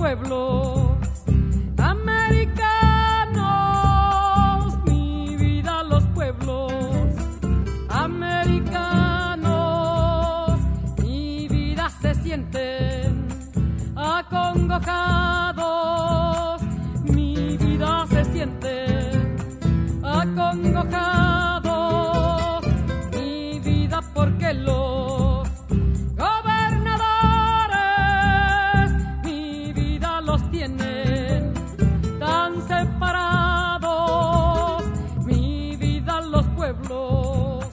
pueblos americanos, mi vida los pueblos americanos, mi vida se sienten acongojados, mi vida se sienten acongojados, mi vida porque los gobernadores mi vida los tienen tan separados, mi vida los pueblos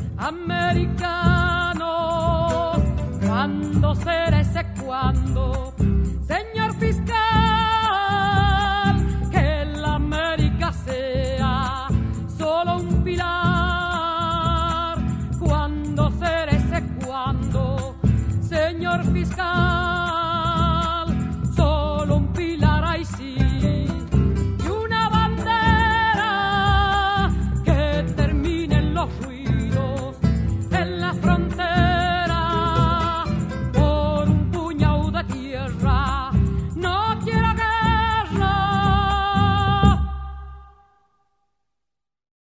americanos. ¿Cuándo será ese cuándo, señor fiscal, que la América sea solo un pilar? ¿Cuándo será ese cuándo, señor fiscal?